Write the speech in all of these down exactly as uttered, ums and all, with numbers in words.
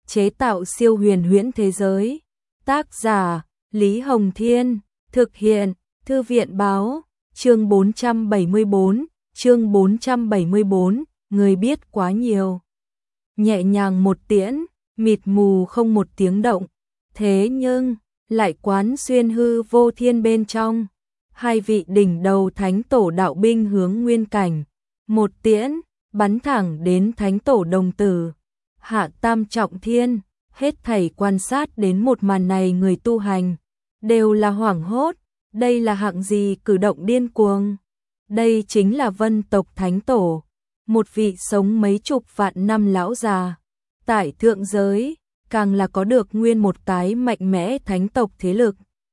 chế tạo siêu huyền huyễn thế giới. Tác giả, Lý Hồng Thiên, thực hiện, Thư viện Báo, chương bốn trăm bảy mươi bốn, chương bốn trăm bảy mươi bốn, người biết quá nhiều. Nhẹ nhàng một tiễn, mịt mù không một tiếng động, thế nhưng, lại quán xuyên hư vô thiên bên trong. Hai vị đỉnh đầu thánh tổ đạo binh hướng nguyên cảnh, một tiễn, bắn thẳng đến thánh tổ đồng tử. Hạ tam trọng thiên, hết thảy quan sát đến một màn này người tu hành, đều là hoảng hốt, đây là hạng gì cử động điên cuồng. Đây chính là Vân tộc thánh tổ, một vị sống mấy chục vạn năm lão già. Tại thượng giới, càng là có được nguyên một cái mạnh mẽ thánh tộc thế lực.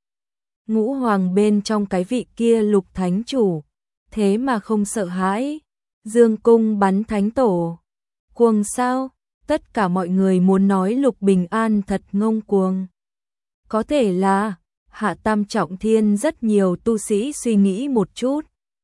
Ngũ hoàng bên trong cái vị kia Lục thánh chủ, thế mà không sợ hãi, dương cung bắn thánh tổ. Cuồng sao? Tất cả mọi người muốn nói Lục Bình An thật ngông cuồng. Có thể là, hạ tam trọng thiên rất nhiều tu sĩ suy nghĩ một chút.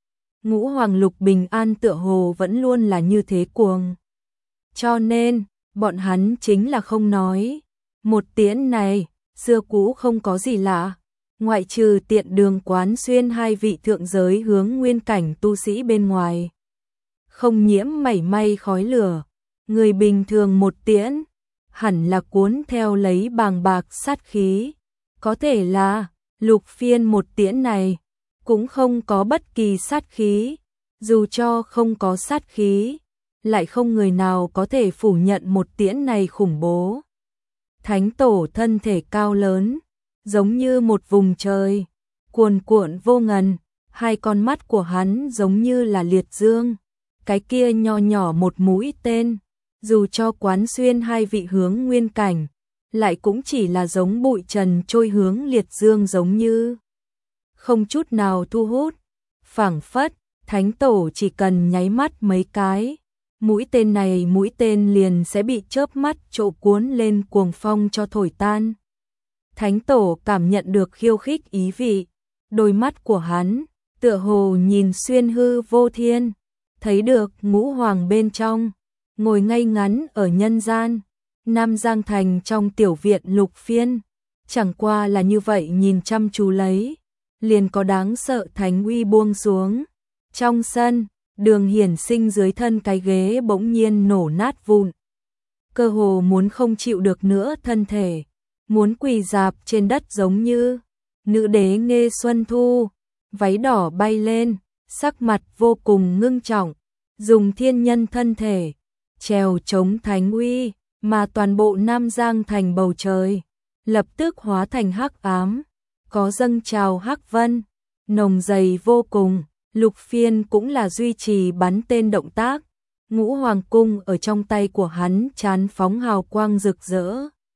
Ngũ hoàng Lục Bình An tựa hồ vẫn luôn là như thế cuồng. Cho nên, bọn hắn chính là không nói. Một tiễn này, xưa cũ không có gì lạ. Ngoại trừ tiện đường quán xuyên hai vị thượng giới hướng nguyên cảnh tu sĩ bên ngoài. Không nhiễm mảy may khói lửa. Người bình thường một tiễn, hẳn là cuốn theo lấy bàng bạc sát khí. Có thể là, Lục Phiên một tiễn này, cũng không có bất kỳ sát khí. Dù cho không có sát khí, lại không người nào có thể phủ nhận một tiễn này khủng bố. Thánh tổ thân thể cao lớn, giống như một vùng trời, cuồn cuộn vô ngần, hai con mắt của hắn giống như là liệt dương, cái kia nho nhỏ một mũi tên, dù cho quán xuyên hai vị hướng nguyên cảnh, lại cũng chỉ là giống bụi trần trôi hướng liệt dương giống như, không chút nào thu hút, phảng phất, thánh tổ chỉ cần nháy mắt mấy cái, mũi tên này mũi tên liền sẽ bị chớp mắt trộ cuốn lên cuồng phong cho thổi tan. Thánh tổ cảm nhận được khiêu khích ý vị, đôi mắt của hắn, tựa hồ nhìn xuyên hư vô thiên, thấy được ngũ hoàng bên trong, ngồi ngay ngắn ở nhân gian, Nam Giang Thành trong tiểu viện Lục Phiên, chẳng qua là như vậy nhìn chăm chú lấy, liền có đáng sợ thánh uy buông xuống. Trong sân, Đường Hiển Sinh dưới thân cái ghế bỗng nhiên nổ nát vụn, cơ hồ muốn không chịu được nữa thân thể, muốn quỳ rạp trên đất giống như nữ đế Nghê Xuân Thu, váy đỏ bay lên, sắc mặt vô cùng ngưng trọng, dùng thiên nhân thân thể trèo chống thánh uy, mà toàn bộ Nam Giang Thành bầu trời lập tức hóa thành hắc ám, có dâng trào hắc vân, nồng dày vô cùng. Lục Phiên cũng là duy trì bắn tên động tác, ngũ hoàng cung ở trong tay của hắn chán phóng hào quang rực rỡ.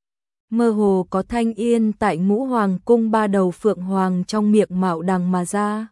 Mơ hồ có thanh yên tại ngũ hoàng cung ba đầu phượng hoàng trong miệng mạo đằng mà ra.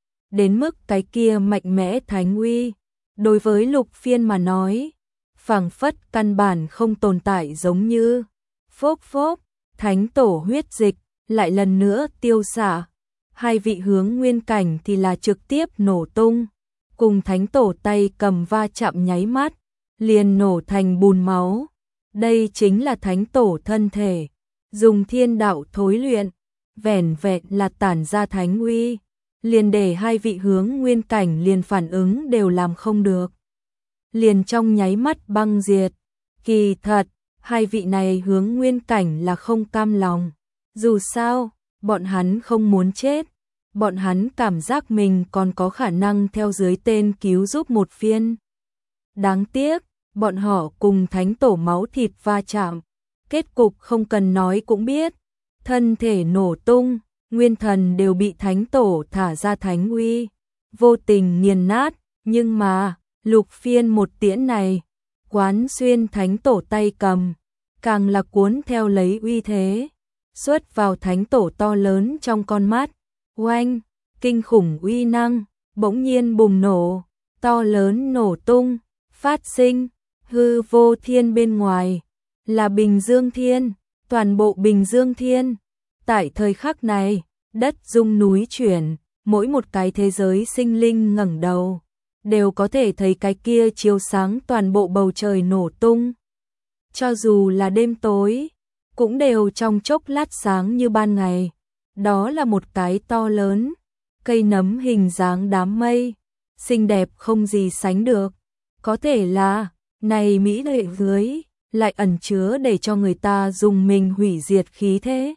Đến mức cái kia mạnh mẽ thánh uy, đối với Lục Phiên mà nói, phảng phất căn bản không tồn tại giống như phốp phốp, thánh tổ huyết dịch, lại lần nữa tiêu xạ. Hai vị hướng nguyên cảnh thì là trực tiếp nổ tung, cùng thánh tổ tay cầm va chạm nháy mắt, liền nổ thành bùn máu. Đây chính là thánh tổ thân thể, dùng thiên đạo thối luyện, vẻn vẹn là tản ra thánh uy, liền để hai vị hướng nguyên cảnh liền phản ứng đều làm không được. Liền trong nháy mắt băng diệt, kỳ thật, hai vị này hướng nguyên cảnh là không cam lòng. Dù sao, bọn hắn không muốn chết, bọn hắn cảm giác mình còn có khả năng theo dưới tên cứu giúp một phiên. Đáng tiếc, bọn họ cùng thánh tổ máu thịt va chạm, kết cục không cần nói cũng biết, thân thể nổ tung, nguyên thần đều bị thánh tổ thả ra thánh uy, vô tình nghiền nát, nhưng mà, Lục Phiên một tiễn này, quán xuyên thánh tổ tay cầm, càng là cuốn theo lấy uy thế, xuất vào thánh tổ to lớn trong con mắt, oanh, kinh khủng uy năng, bỗng nhiên bùng nổ, to lớn nổ tung, phát sinh, hư vô thiên bên ngoài, là Bình Dương Thiên, toàn bộ Bình Dương Thiên. Tại thời khắc này, đất rung núi chuyển, mỗi một cái thế giới sinh linh ngẩng đầu, đều có thể thấy cái kia chiếu sáng toàn bộ bầu trời nổ tung. cho dù là đêm tối, cũng đều trong chốc lát sáng như ban ngày. Đó là một cái to lớn, cây nấm hình dáng đám mây, xinh đẹp không gì sánh được. Có thể là, này mỹ lệ dưới, lại ẩn chứa để cho người ta dùng mình hủy diệt khí thế.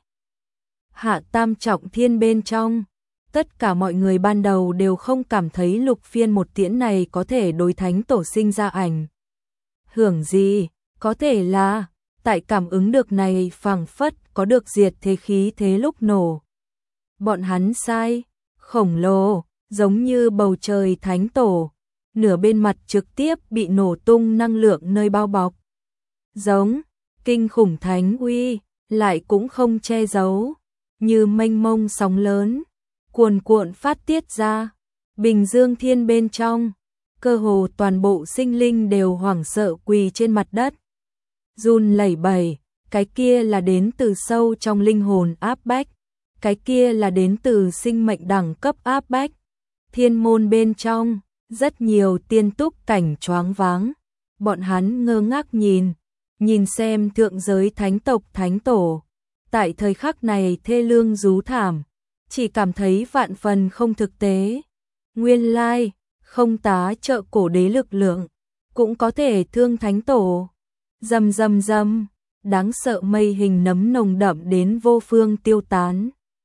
Hạ tam trọng thiên bên trong, tất cả mọi người ban đầu đều không cảm thấy lục phiên một tiễn này có thể đối thánh tổ sinh ra ảnh hưởng gì, có thể là, tại cảm ứng được này phảng phất có được diệt thế khí thế lúc nổ. Bọn hắn sai, khổng lồ, giống như bầu trời thánh tổ, nửa bên mặt trực tiếp bị nổ tung năng lượng nơi bao bọc. Giống, kinh khủng thánh uy, lại cũng không che giấu, như mênh mông sóng lớn, cuồn cuộn phát tiết ra. Bình dương thiên bên trong, cơ hồ toàn bộ sinh linh đều hoảng sợ quỳ trên mặt đất. Run lẩy bẩy, cái kia là đến từ sâu trong linh hồn áp bách, cái kia là đến từ sinh mệnh đẳng cấp áp bách. Thiên môn bên trong, rất nhiều tiên túc cảnh choáng váng, bọn hắn ngơ ngác nhìn, nhìn xem thượng giới thánh tộc thánh tổ. Tại thời khắc này thê lương rú thảm, chỉ cảm thấy vạn phần không thực tế. Nguyên lai, không tá trợ cổ đế lực lượng, cũng có thể thương thánh tổ. Rầm rầm rầm, đáng sợ mây hình nấm nồng đậm đến vô phương tiêu tán.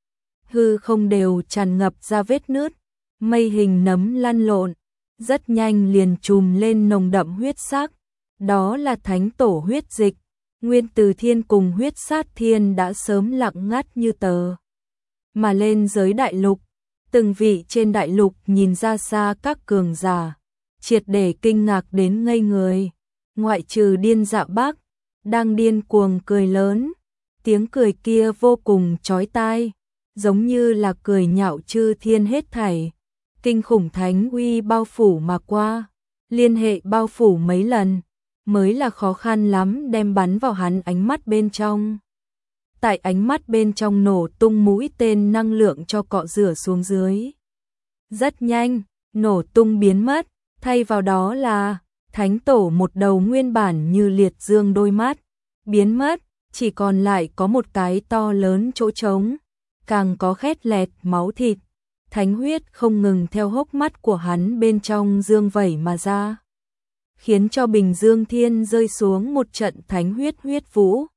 Hư không đều tràn ngập ra vết nứt, mây hình nấm lăn lộn, rất nhanh liền trùm lên nồng đậm huyết sắc. Đó là thánh tổ huyết dịch. Nguyên Từ Thiên cùng huyết sát thiên đã sớm lặng ngắt như tờ. Mà lên giới đại lục, từng vị trên đại lục nhìn ra xa các cường giả, triệt để kinh ngạc đến ngây người. Ngoại trừ điên dạ bác, đang điên cuồng cười lớn, tiếng cười kia vô cùng chói tai, giống như là cười nhạo chư thiên hết thảy. Kinh khủng thánh uy bao phủ mà qua, liên hệ bao phủ mấy lần, mới là khó khăn lắm đem bắn vào hắn ánh mắt bên trong. Tại ánh mắt bên trong nổ tung mũi tên năng lượng cho cọ rửa xuống dưới. Rất nhanh, nổ tung biến mất, thay vào đó là thánh tổ một đầu nguyên bản như liệt dương đôi mắt, biến mất, chỉ còn lại có một cái to lớn chỗ trống, càng có khét lẹt máu thịt. Thánh huyết không ngừng theo hốc mắt của hắn bên trong dương vẩy mà ra, khiến cho Bình Dương Thiên rơi xuống một trận thánh huyết huyết vũ.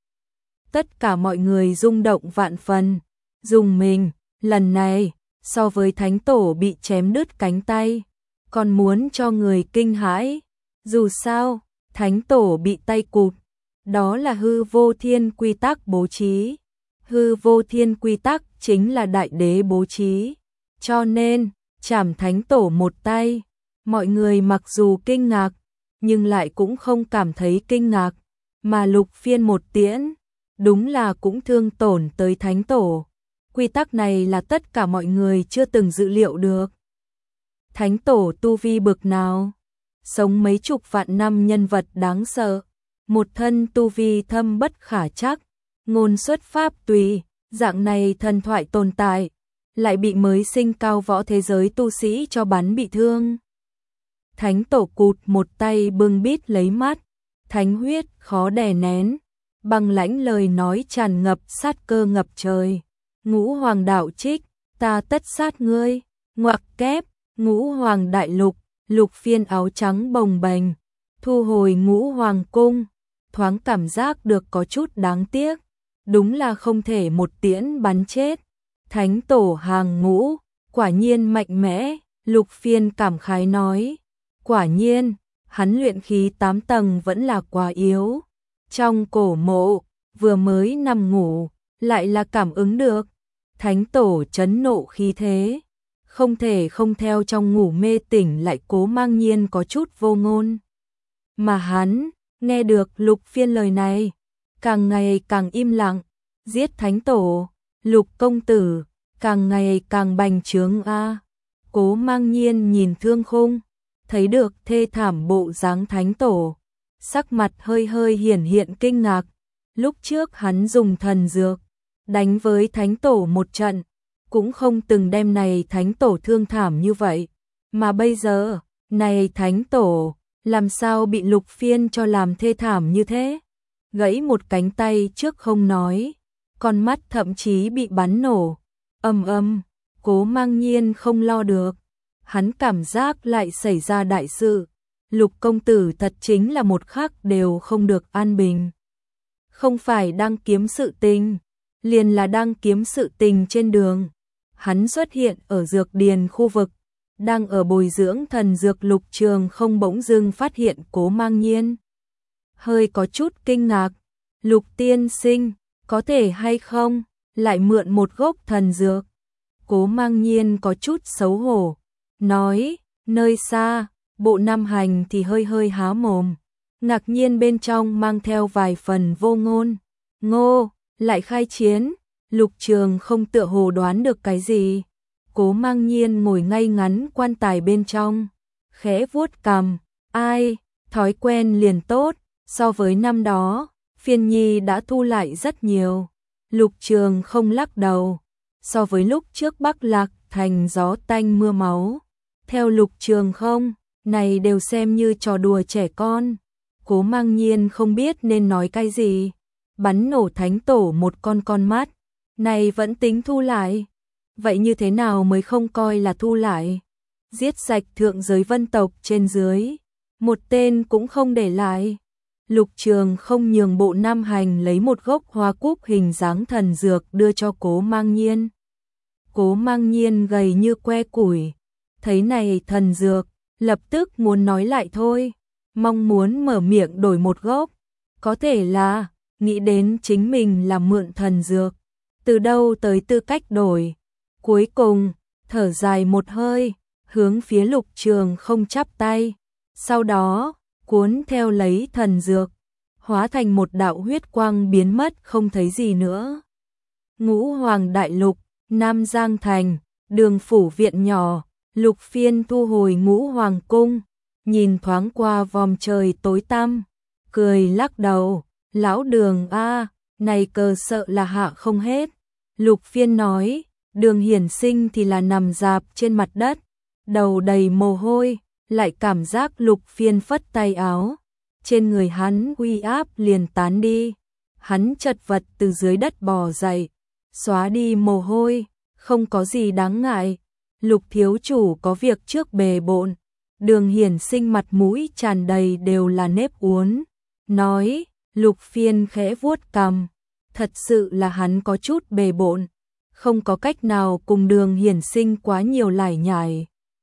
Tất cả mọi người rung động vạn phần, dùng mình, lần này, so với thánh tổ bị chém đứt cánh tay, còn muốn cho người kinh hãi. Dù sao, thánh tổ bị tay cụt, đó là hư vô thiên quy tắc bố trí. Hư vô thiên quy tắc chính là đại đế bố trí. Cho nên, chảm thánh tổ một tay, mọi người mặc dù kinh ngạc, nhưng lại cũng không cảm thấy kinh ngạc, mà lục phiên một tiễn, đúng là cũng thương tổn tới thánh tổ. Quy tắc này là tất cả mọi người chưa từng dự liệu được. Thánh tổ tu vi bực nào? Sống mấy chục vạn năm nhân vật đáng sợ, một thân tu vi thâm bất khả trắc, ngôn xuất pháp tùy, dạng này thần thoại tồn tại, lại bị mới sinh cao võ thế giới tu sĩ cho bắn bị thương. Thánh tổ cụt một tay bưng bít lấy mắt, thánh huyết khó đè nén, băng lãnh lời nói tràn ngập sát cơ ngập trời. Ngũ hoàng đạo trích, ta tất sát ngươi, ngoặc kép, ngũ hoàng đại lục, lục phiên áo trắng bồng bềnh, thu hồi ngũ hoàng cung, thoáng cảm giác được có chút đáng tiếc, đúng là không thể một tiễn bắn chết. Thánh tổ hàng ngũ, quả nhiên mạnh mẽ, lục phiên cảm khái nói. Quả nhiên, hắn luyện khí tám tầng vẫn là quá yếu. Trong cổ mộ, vừa mới nằm ngủ, lại là cảm ứng được. Thánh tổ chấn nộ khí thế, không thể không theo trong ngủ mê tỉnh lại Cố Mang Nhiên có chút vô ngôn. Mà hắn, nghe được lục phiên lời này, càng ngày càng im lặng, giết thánh tổ, lục công tử, càng ngày càng bành trướng a. Cố Mang Nhiên nhìn Thương Khung, thấy được thê thảm bộ dáng thánh tổ, sắc mặt hơi hơi hiển hiện kinh ngạc. Lúc trước hắn dùng thần dược đánh với thánh tổ một trận, cũng không từng đem này thánh tổ thương thảm như vậy, mà bây giờ, này thánh tổ làm sao bị lục phiên cho làm thê thảm như thế? gãy một cánh tay trước không nói, con mắt thậm chí bị bắn nổ. Ầm ầm, Cố Mang Nhiên không lo được, hắn cảm giác lại xảy ra đại sự. Lục công tử thật chính là một khắc đều không được an bình. Không phải đang kiếm sự tình, liền là đang kiếm sự tình trên đường. Hắn xuất hiện ở dược điền khu vực, đang ở bồi dưỡng thần dược. Lục Trường không bỗng dưng phát hiện Cố Mang Nhiên. Hơi có chút kinh ngạc, Lục tiên sinh, có thể hay không, lại mượn một gốc thần dược. Cố Mang Nhiên có chút xấu hổ, nói, nơi xa, Bộ Nam Hành thì hơi hơi há mồm, ngạc nhiên bên trong mang theo vài phần vô ngôn. Ngô, lại khai chiến. Lục Trường không tựa hồ đoán được cái gì. Cố Mang Nhiên ngồi ngay ngắn quan tài bên trong, khẽ vuốt cằm, ai, thói quen liền tốt, so với năm đó, Phiên Nhi đã thu lại rất nhiều. Lục Trường không lắc đầu, so với lúc trước Bắc Lạc thành gió tanh mưa máu, theo Lục Trường không, này đều xem như trò đùa trẻ con. Cố Mang Nhiên không biết nên nói cái gì, bắn nổ thánh tổ một con con mắt, này vẫn tính thu lại. Vậy như thế nào mới không coi là thu lại? Giết sạch thượng giới vân tộc trên dưới, một tên cũng không để lại. Lục Trường không nhường Bộ Nam Hành lấy một gốc hoa cúc hình dáng thần dược đưa cho Cố Mang Nhiên. Cố Mang Nhiên gầy như que củi, thấy này thần dược, lập tức muốn nói lại thôi, mong muốn mở miệng đổi một gốc, có thể là nghĩ đến chính mình là mượn thần dược, từ đâu tới tư cách đổi. Cuối cùng, thở dài một hơi, hướng phía Lục Trường không chắp tay, sau đó, cuốn theo lấy thần dược, hóa thành một đạo huyết quang biến mất không thấy gì nữa. Ngũ Hoàng Đại Lục, Nam Giang Thành, Đường phủ viện nhỏ, Lục Phiên thu hồi Ngũ Hoàng cung, nhìn thoáng qua vòm trời tối tăm, cười lắc đầu, lão Đường a, này cờ sợ là hạ không hết. Lục Phiên nói, Đường Hiển Sinh thì là nằm dạp trên mặt đất, đầu đầy mồ hôi, lại cảm giác Lục Phiên phất tay áo, trên người hắn uy áp liền tán đi. Hắn chật vật từ dưới đất bò dậy, xóa đi mồ hôi, không có gì đáng ngại. Lục thiếu chủ có việc trước bề bộn. Đường Hiển Sinh mặt mũi tràn đầy đều là nếp uốn, nói, Lục Phiên khẽ vuốt cằm, thật sự là hắn có chút bề bộn, không có cách nào cùng Đường Hiển Sinh quá nhiều lải nhải.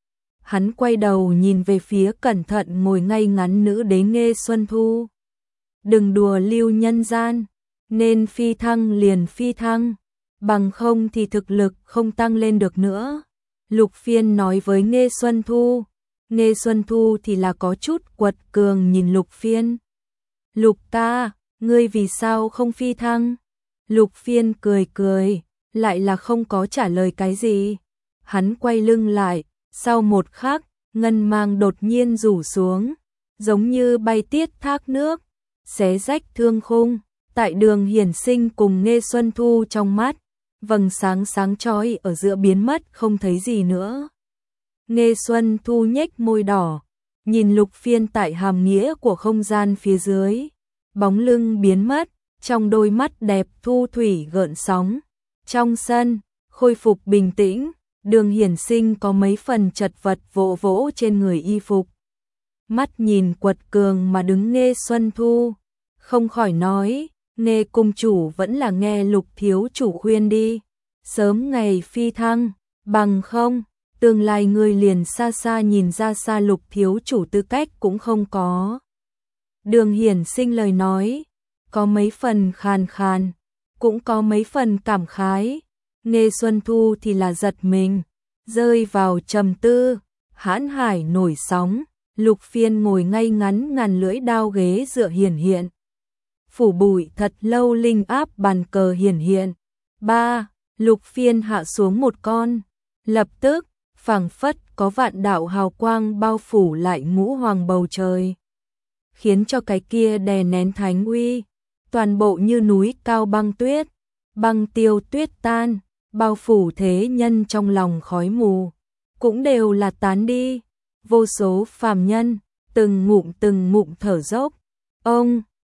Hắn quay đầu nhìn về phía cẩn thận ngồi ngay ngắn nữ đế Nghê Xuân Thu. Đừng đùa lưu nhân gian, nên phi thăng liền phi thăng, bằng không thì thực lực không tăng lên được nữa. Lục Phiên nói với Nghê Xuân Thu. Nghê Xuân Thu thì là có chút quật cường nhìn Lục Phiên. Lục ta, ngươi vì sao không phi thăng? Lục Phiên cười cười, lại là không có trả lời cái gì. Hắn quay lưng lại, sau một khắc, ngân mang đột nhiên rủ xuống, giống như bay tiết thác nước, xé rách thương khung. Tại Đường Hiển Sinh cùng Nghê Xuân Thu trong mắt, vầng sáng sáng chói ở giữa biến mất không thấy gì nữa. Nghê Xuân Thu nhếch môi đỏ, nhìn Lục Phiên tại hàm nghĩa của không gian phía dưới, bóng lưng biến mất, trong đôi mắt đẹp thu thủy gợn sóng. Trong sân, khôi phục bình tĩnh, Đường Hiển Sinh có mấy phần chật vật vỗ vỗ trên người y phục. Mắt nhìn quật cường mà đứng Nghê Xuân Thu, không khỏi nói, Nghê cung chủ vẫn là nghe Lục thiếu chủ khuyên đi, sớm ngày phi thăng, bằng không, tương lai người liền xa xa nhìn ra xa Lục thiếu chủ tư cách cũng không có. Đường Hiển Sinh lời nói, có mấy phần khàn khàn, cũng có mấy phần cảm khái. Nghê Xuân Thu thì là giật mình, rơi vào trầm tư, hãn hải nổi sóng. Lục Phiên ngồi ngay ngắn ngàn lưỡi đao ghế dựa hiển hiện. Phủ bụi thật lâu linh áp bàn cờ hiển hiện. Ba, Lục Phiên hạ xuống một con. Lập tức, phảng phất có vạn đạo hào quang bao phủ lại ngũ hoàng bầu trời. Khiến cho cái kia đè nén thánh uy. Toàn bộ như núi cao băng tuyết. Băng tiêu tuyết tan, bao phủ thế nhân trong lòng khói mù. Cũng đều là tán đi. Vô số phàm nhân, từng ngụm từng ngụm thở dốc. Ông,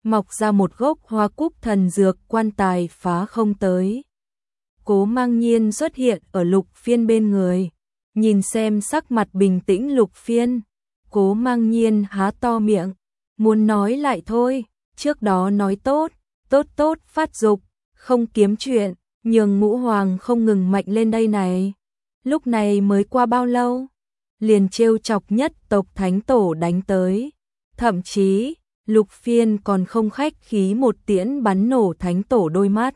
mọc ra một gốc hoa cúc thần dược, quan tài phá không tới. Cố Mang Nhiên xuất hiện ở Lục Phiên bên người, nhìn xem sắc mặt bình tĩnh Lục Phiên, Cố Mang Nhiên há to miệng, muốn nói lại thôi, trước đó nói tốt, tốt tốt phát dục, không kiếm chuyện, nhường Ngũ Hoàng không ngừng mạnh lên đây này. Lúc này mới qua bao lâu, liền trêu chọc nhất tộc thánh tổ đánh tới, thậm chí Lục Phiên còn không khách khí một tiễn bắn nổ thánh tổ đôi mắt.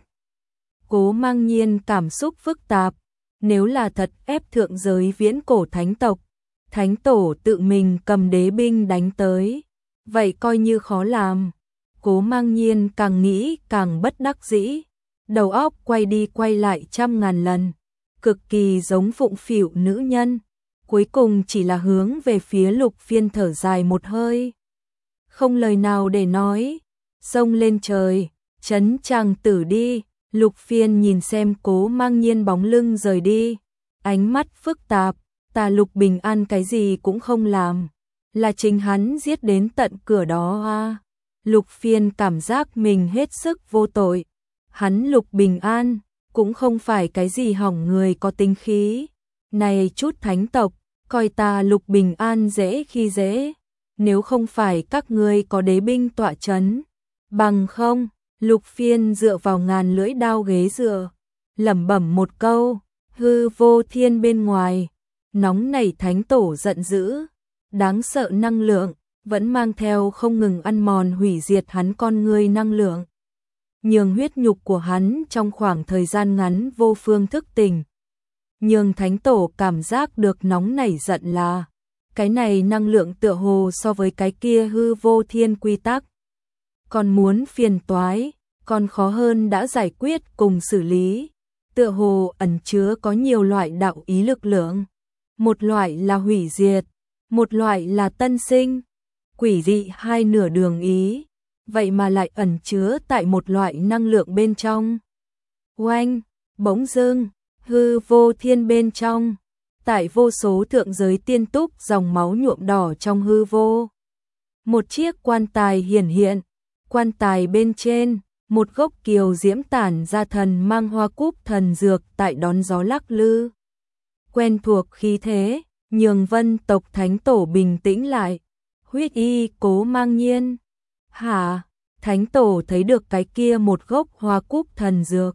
Cố Mang Nhiên cảm xúc phức tạp, nếu là thật ép thượng giới viễn cổ thánh tộc, thánh tổ tự mình cầm đế binh đánh tới, vậy coi như khó làm. Cố Mang Nhiên càng nghĩ càng bất đắc dĩ, đầu óc quay đi quay lại trăm ngàn lần, cực kỳ giống phụng phịu nữ nhân, cuối cùng chỉ là hướng về phía Lục Phiên thở dài một hơi. Không lời nào để nói, xông lên trời, trấn chàng tử đi. Lục Phiên nhìn xem Cố Mang Nhiên bóng lưng rời đi, ánh mắt phức tạp, ta Lục Bình An cái gì cũng không làm, là chính hắn giết đến tận cửa đó à. Lục Phiên cảm giác mình hết sức vô tội, hắn Lục Bình An cũng không phải cái gì hỏng người có tính khí, này chút thánh tộc, coi ta Lục Bình An dễ khi dễ, nếu không phải các ngươi có đế binh tọa chấn, bằng không. Lục Phiên dựa vào ngàn lưỡi đao ghế dựa, lẩm bẩm một câu, hư vô thiên bên ngoài, nóng nảy thánh tổ giận dữ, đáng sợ năng lượng, vẫn mang theo không ngừng ăn mòn hủy diệt hắn con người năng lượng. Nhường huyết nhục của hắn trong khoảng thời gian ngắn vô phương thức tỉnh. Nhường thánh tổ cảm giác được nóng nảy giận là, cái này năng lượng tựa hồ so với cái kia hư vô thiên quy tắc. Còn muốn phiền toái, còn khó hơn đã giải quyết cùng xử lý, tựa hồ ẩn chứa có nhiều loại đạo ý lực lượng, một loại là hủy diệt, một loại là tân sinh, quỷ dị hai nửa đường ý, vậy mà lại ẩn chứa tại một loại năng lượng bên trong. Oanh, bỗng dưng, hư vô thiên bên trong, tại vô số thượng giới tiên túc dòng máu nhuộm đỏ trong hư vô. Một chiếc quan tài hiển hiện, quan tài bên trên, một gốc kiều diễm tản ra thần mang hoa cúc thần dược tại đón gió lắc lư. Quen thuộc khí thế, nhường Vân tộc thánh tổ bình tĩnh lại. Huyết y Cố Mang Nhiên. Hả? Thánh tổ thấy được cái kia một gốc hoa cúc thần dược.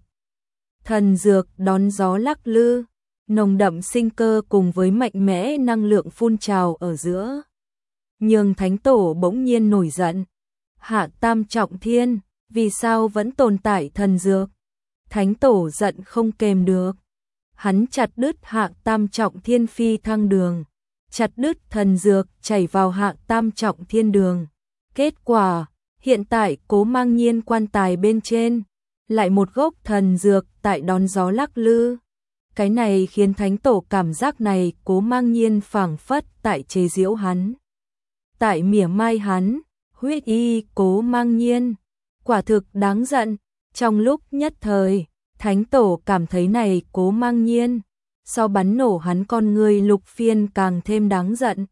Thần dược đón gió lắc lư, nồng đậm sinh cơ cùng với mạnh mẽ năng lượng phun trào ở giữa. Nhường thánh tổ bỗng nhiên nổi giận. Hạ tam trọng thiên, vì sao vẫn tồn tại thần dược? Thánh tổ giận không kềm được. Hắn chặt đứt hạ tam trọng thiên phi thăng đường, chặt đứt thần dược chảy vào hạ tam trọng thiên đường. Kết quả, hiện tại Cố Mang Nhiên quan tài bên trên, lại một gốc thần dược tại đón gió lắc lư. Cái này khiến thánh tổ cảm giác này Cố Mang Nhiên phảng phất tại chế giễu hắn, tại mỉa mai hắn. Huyết y Cố Mang Nhiên, quả thực đáng giận. Trong lúc nhất thời, thánh tổ cảm thấy này Cố Mang Nhiên, so bắn nổ hắn con người Lục Phiên càng thêm đáng giận.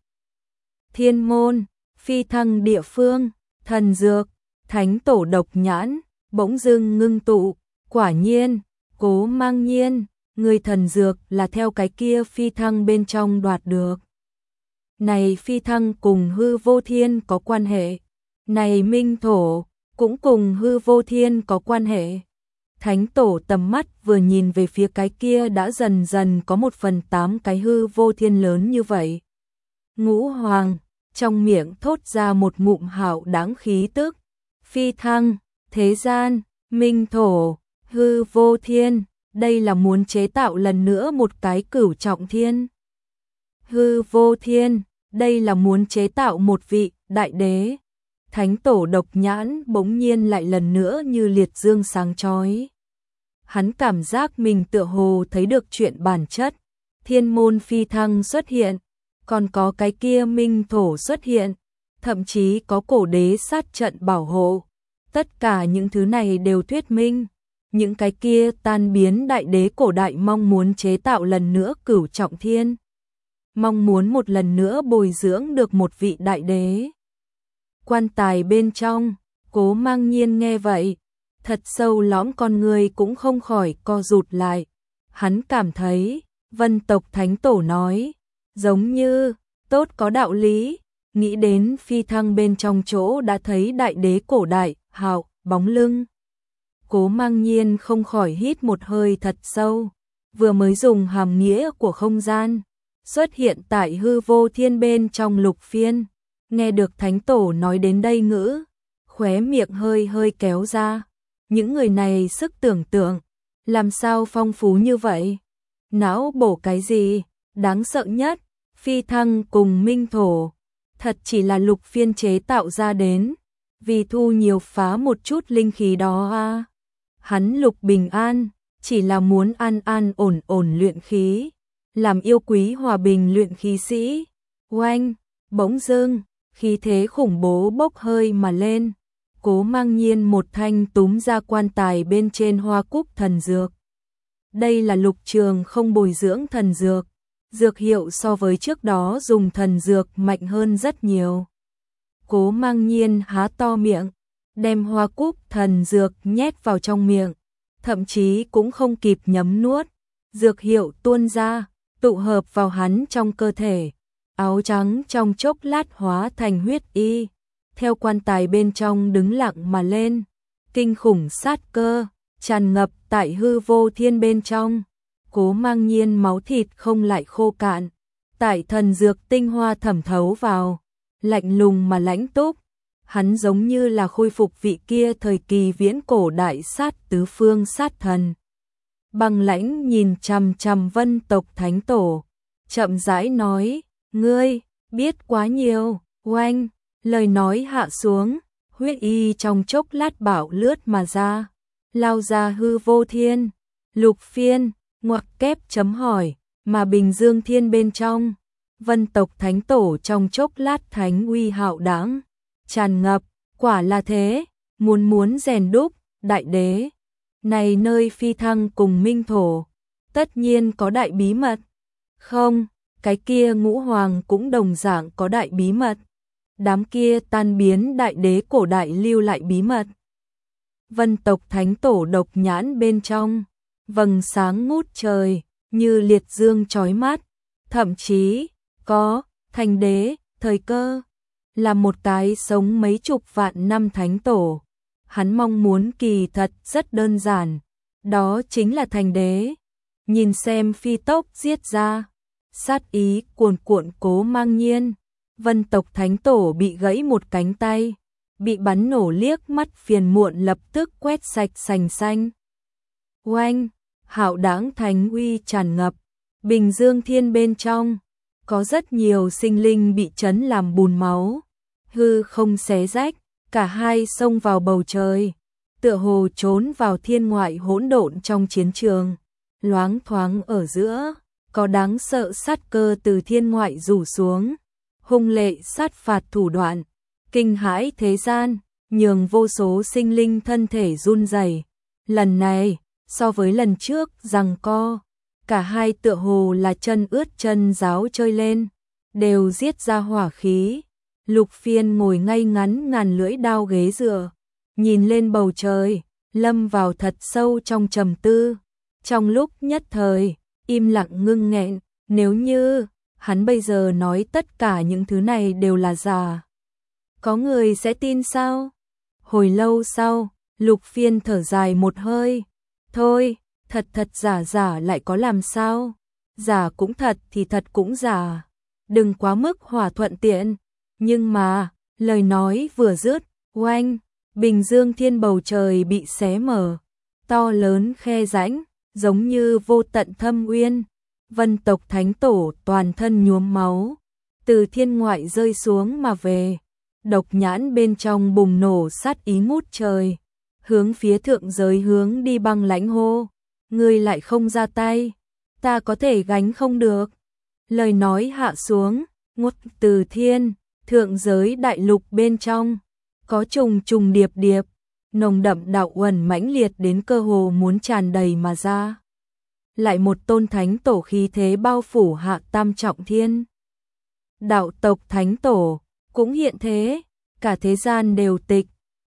Thiên môn, phi thăng địa phương, thần dược, thánh tổ độc nhãn, bỗng dưng ngưng tụ, quả nhiên, Cố Mang Nhiên, người thần dược là theo cái kia phi thăng bên trong đoạt được. Này phi thăng cùng hư vô thiên có quan hệ. Này minh thổ, cũng cùng hư vô thiên có quan hệ. Thánh tổ tầm mắt vừa nhìn về phía cái kia đã dần dần có một phần tám cái hư vô thiên lớn như vậy. Ngũ Hoàng, trong miệng thốt ra một ngụm hạo đáng khí tức. Phi thăng, thế gian, minh thổ, hư vô thiên, đây là muốn chế tạo lần nữa một cái cửu trọng thiên. Hư vô thiên, đây là muốn chế tạo một vị đại đế. Thánh tổ độc nhãn bỗng nhiên lại lần nữa như liệt dương sáng chói. Hắn cảm giác mình tựa hồ thấy được chuyện bản chất. Thiên môn phi thăng xuất hiện, còn có cái kia minh thổ xuất hiện, thậm chí có cổ đế sát trận bảo hộ. Tất cả những thứ này đều thuyết minh, những cái kia tan biến đại đế cổ đại mong muốn chế tạo lần nữa cửu trọng thiên. Mong muốn một lần nữa bồi dưỡng được một vị đại đế. Quan tài bên trong, Cố Mang Nhiên nghe vậy, thật sâu lõm con người cũng không khỏi co rụt lại. Hắn cảm thấy, Vân tộc thánh tổ nói, giống như, tốt có đạo lý, nghĩ đến phi thăng bên trong chỗ đã thấy đại đế cổ đại, hạo, bóng lưng. Cố Mang Nhiên không khỏi hít một hơi thật sâu, vừa mới dùng hàm nghĩa của không gian, xuất hiện tại hư vô thiên bên trong Lục Phiên, nghe được thánh tổ nói đến đây ngữ, khóe miệng hơi hơi kéo ra, những người này sức tưởng tượng, làm sao phong phú như vậy, não bổ cái gì, đáng sợ nhất, phi thăng cùng minh thổ, thật chỉ là Lục Phiên chế tạo ra đến, vì thu nhiều phá một chút linh khí đó à. Hắn Lục Bình An, chỉ là muốn an an ổn ổn luyện khí, làm yêu quý hòa bình luyện khí sĩ. Oanh, bỗng dưng, khí thế khủng bố bốc hơi mà lên. Cố Mang Nhiên một thanh túm ra quan tài bên trên hoa cúc thần dược. Đây là Lục Trường không bồi dưỡng thần dược, dược hiệu so với trước đó dùng thần dược mạnh hơn rất nhiều. Cố Mang Nhiên há to miệng, đem hoa cúc thần dược nhét vào trong miệng, thậm chí cũng không kịp nhấm nuốt, dược hiệu tuôn ra, tụ hợp vào hắn trong cơ thể, áo trắng trong chốc lát hóa thành huyết y, theo quan tài bên trong đứng lặng mà lên, kinh khủng sát cơ, tràn ngập tại hư vô thiên bên trong. Cố Mang Nhiên máu thịt không lại khô cạn, tại thần dược tinh hoa thẩm thấu vào, lạnh lùng mà lãnh túc. Hắn giống như là khôi phục vị kia thời kỳ viễn cổ đại sát tứ phương sát thần. Băng lãnh nhìn chằm chằm Vân tộc thánh tổ, chậm rãi nói, ngươi, biết quá nhiều, oanh, lời nói hạ xuống, huyết y trong chốc lát bạo lướt mà ra, lao ra hư vô thiên, Lục Phiên, ngoặc kép chấm hỏi, mà Bình Dương Thiên bên trong, Vân tộc thánh tổ trong chốc lát thánh uy hạo đãng tràn ngập, quả là thế, muốn muốn rèn đúc, đại đế. Này nơi phi thăng cùng minh thổ, tất nhiên có đại bí mật. Không, cái kia ngũ hoàng cũng đồng dạng có đại bí mật. Đám kia tan biến đại đế cổ đại lưu lại bí mật. Vân tộc thánh tổ độc nhãn bên trong, vầng sáng ngút trời, như liệt dương chói mắt, thậm chí, có, thành đế, thời cơ. Là một cái sống mấy chục vạn năm thánh tổ, hắn mong muốn kỳ thật rất đơn giản, đó chính là thành đế. Nhìn xem phi tốc giết ra, sát ý cuồn cuộn Cố Mang Nhiên, Vân tộc thánh tổ bị gãy một cánh tay, bị bắn nổ liếc mắt phiền muộn lập tức quét sạch sành xanh. Oanh, hạo đãng thánh uy tràn ngập, Bình Dương Thiên bên trong. Có rất nhiều sinh linh bị chấn làm bùn máu, hư không xé rách, cả hai xông vào bầu trời, tựa hồ trốn vào thiên ngoại hỗn độn trong chiến trường, loáng thoáng ở giữa, có đáng sợ sát cơ từ thiên ngoại rủ xuống, hung lệ sát phạt thủ đoạn, kinh hãi thế gian, nhường vô số sinh linh thân thể run rẩy. Lần này, so với lần trước giằng co, cả hai tựa hồ là chân ướt chân ráo chơi lên, đều giết ra hỏa khí. Lục Phiên ngồi ngay ngắn ngàn lưỡi đao ghế dựa, nhìn lên bầu trời, lâm vào thật sâu trong trầm tư. Trong lúc nhất thời, im lặng ngưng nghẹn, nếu như hắn bây giờ nói tất cả những thứ này đều là giả, có người sẽ tin sao? Hồi lâu sau, Lục Phiên thở dài một hơi, thôi, thật thật giả giả lại có làm sao? Giả cũng thật thì thật cũng giả, đừng quá mức hòa thuận tiện. Nhưng mà, lời nói vừa dứt, oanh, Bình Dương Thiên bầu trời bị xé mở, to lớn khe rãnh, giống như vô tận thâm uyên. Vân tộc thánh tổ toàn thân nhuốm máu, từ thiên ngoại rơi xuống mà về, độc nhãn bên trong bùng nổ sát ý ngút trời, hướng phía thượng giới hướng đi băng lãnh hô, ngươi lại không ra tay, ta có thể gánh không được. Lời nói hạ xuống, ngút từ thiên, thượng giới đại lục bên trong, có trùng trùng điệp điệp, nồng đậm đạo uẩn mãnh liệt đến cơ hồ muốn tràn đầy mà ra. Lại một tôn thánh tổ khí thế bao phủ hạ tam trọng thiên. Đạo tộc thánh tổ cũng hiện thế, cả thế gian đều tịch,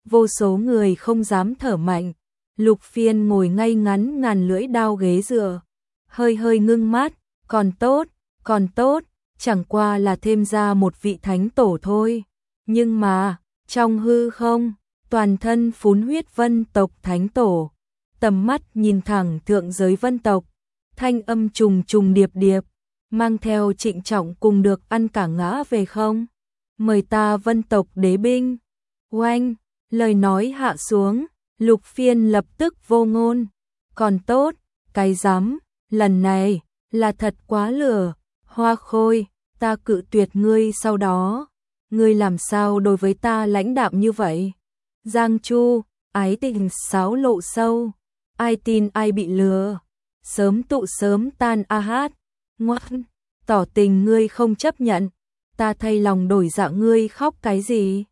vô số người không dám thở mạnh. Lục Phiên ngồi ngay ngắn ngàn lưỡi đao ghế dựa, hơi hơi ngưng mắt, còn tốt, còn tốt, chẳng qua là thêm ra một vị thánh tổ thôi. Nhưng mà, trong hư không, toàn thân phún huyết vân tộc thánh tổ, tầm mắt nhìn thẳng thượng giới vân tộc, thanh âm trùng trùng điệp điệp, mang theo trịnh trọng cùng được ăn cả ngã về không? Mời ta vân tộc đế binh. Oanh, lời nói hạ xuống, Lục Phiên lập tức vô ngôn. Còn tốt, cái dám, lần này, là thật quá lửa. Hoa Khôi, ta cự tuyệt ngươi sau đó. Ngươi làm sao đối với ta lãnh đạm như vậy? Giang Chu, ái tình sáo lộ sâu. Ai tin ai bị lừa. Sớm tụ sớm tan a hát. Ngoan, tỏ tình ngươi không chấp nhận. Ta thay lòng đổi dạ ngươi khóc cái gì?